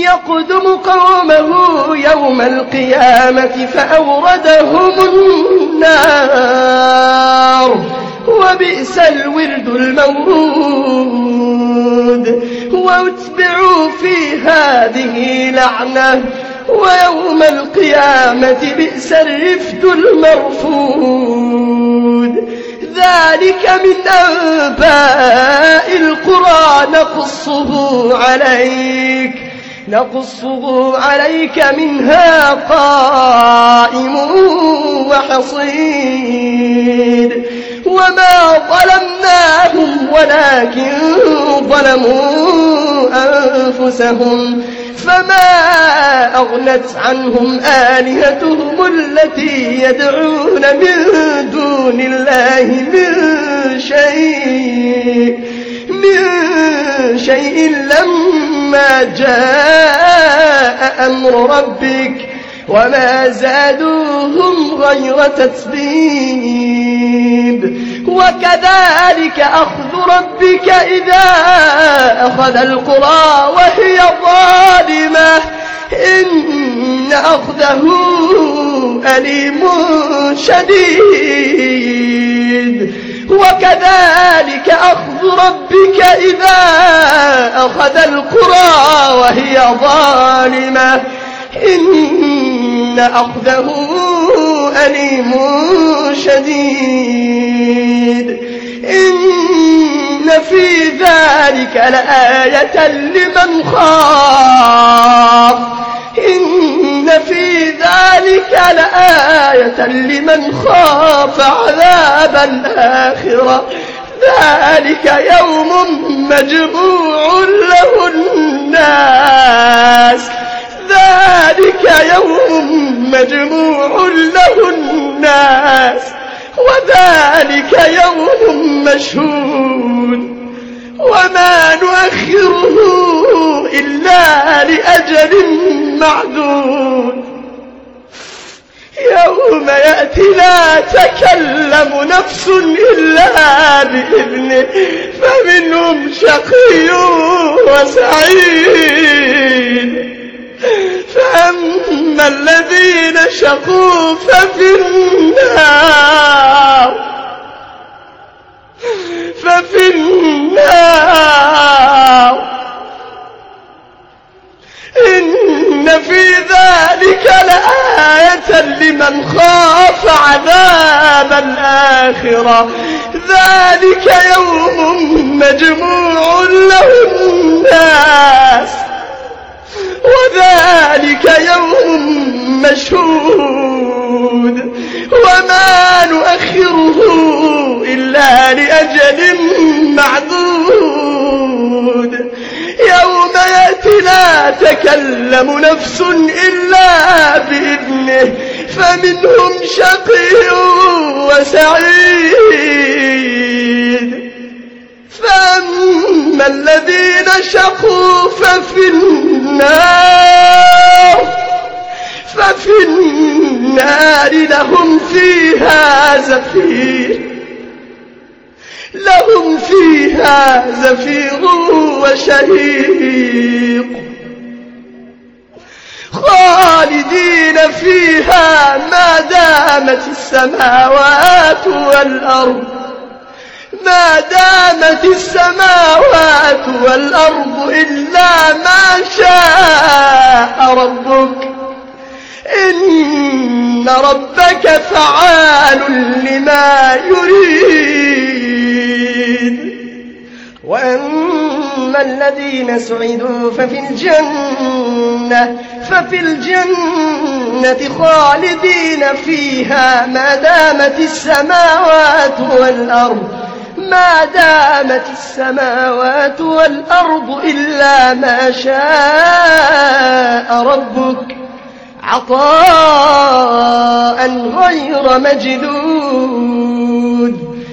يقدم قومه يوم القيامة فأوردهم النار وبئس الورد المورود واتبعوا في هذه لعنة ويوم القيامة بئس الرفد المرفود ذلك من أنباء القرى نقصه عليك منها قائم وحصيد وما ظلمناهم ولكن ظلموا أنفسهم فما أغنت عنهم آلهتهم التي يدعون من دون الله من شيء لما جاء أمر ربك وما زادوهم غير تتبيب وكذلك أخذ ربك إذا أخذ القرى وهي ظالمة إن أخذه أليم شديد وكذلك أخذ ربك إذا أخذ القرى وهي ظالمة إن أخذه أليم شديد إن في ذلك لآية لمن خاف عذاب الآخرة ذلك يوم مجموع له الناس وذلك يوم مشهود وما نؤخره إلا لأجل معدود يوم يأتي لا تكلم نفس إلا بإذنه فمنهم شقي وسعيد فأما الذين شقوا ففي النار إن في ذلك لآية لمن خاف عذاب الآخرة ذلك يوم مجموع له الناس وذلك يوم مشهود وما نؤخره إلا لأجل معدود يوم يأتي لا تكلم نفس إلا بإذنه فمنهم شقي وسعيد فأما الذين شقوا ففي النار لهم فيها زفير وشهيق خالدين فيها ما دامت السماوات والأرض إلا ما شاء ربك إن ربك فعال لما يريد وأما الذين سعدوا ففي الجنة خالدين فيها ما دامت السماوات والأرض إلا ما شاء ربك عطاء غير مجدود